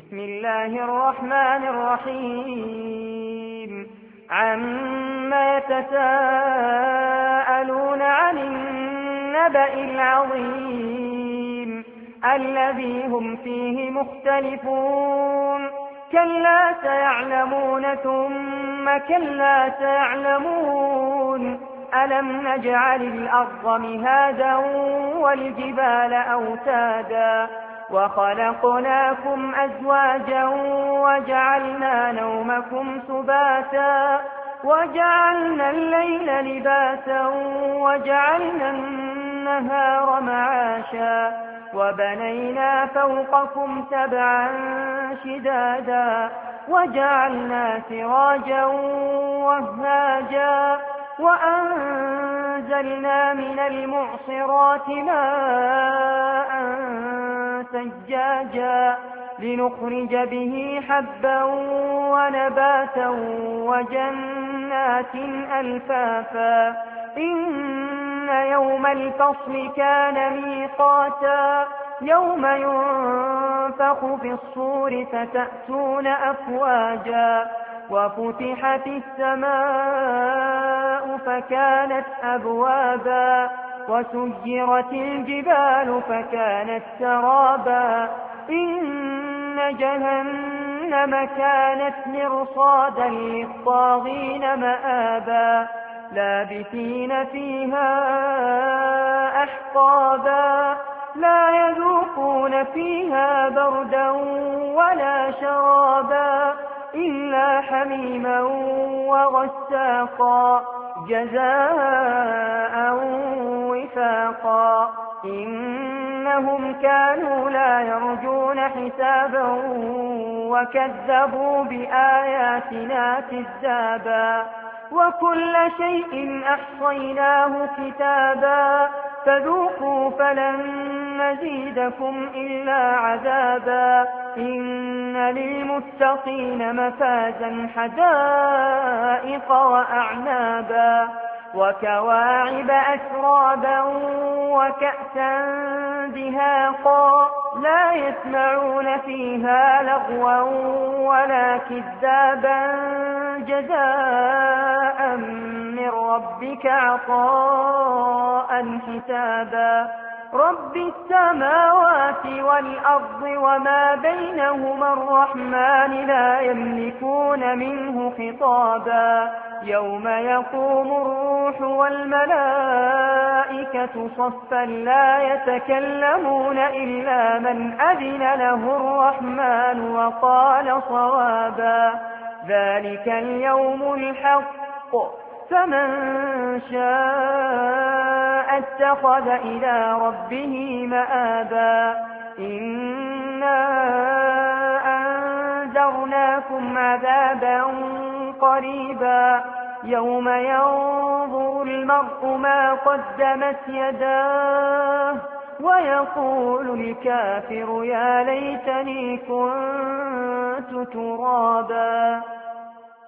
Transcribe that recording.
بسم الله الرحمن الرحيم عما يتساءلون عن النبأ العظيم الذي هم فيه مختلفون كلا سيعلمون ثم كلا سيعلمون ألم نجعل الأرض مهادا والجبال أوتادا وخلقناكم أزواجا وجعلنا نومكم سباتا وجعلنا الليل لباسا وجعلنا النهار معاشا وبنينا فوقكم سبعا شدادا وجعلنا سراجا وهاجا وأنزلنا من المعصرات ماء ثجاجا لنخرج به حبا ونباتا وجنات ألفافا إن يوم الفصل كان ميقاتا يوم ينفخ في الصور فتأتون أفواجا وفتحت السماء فكانت أبوابا وسيرت الجبال فكانت سرابا إن جهنم كانت مرصادا للطاغين مآبا لابثين فيها أحقابا لا يذوقون فيها بردا ولا شرابا إلا حميما وغساقا جزاء وفاقا إنهم كانوا لا يرجون حسابا وكذبوا بآياتنا كذابا وكل شيء أحصيناه كتابا فذوقوا فلن نزيدكم إلا عذابا إن للمتقين مفازا حدائق وأعنابا وكواعب أترابا وكأسا دهاقا لا يسمعون فيها لغوا ولا كذابا جزاء من ربك عطاء حسابا رب السماوات والأرض وما بينهما الرحمن لا يملكون منه خطابا يوم يقوم الروح والملائكة صفا لا يتكلمون إلا من أذن له الرحمن وقال صوابا ذلك اليوم الحق فمن شاء اتخذ إلى ربه مآبا إنا أنذرناكم عذابا قريبا يوم ينظر المرء ما قدمت يداه ويقول الكافر يا ليتني كنت ترابا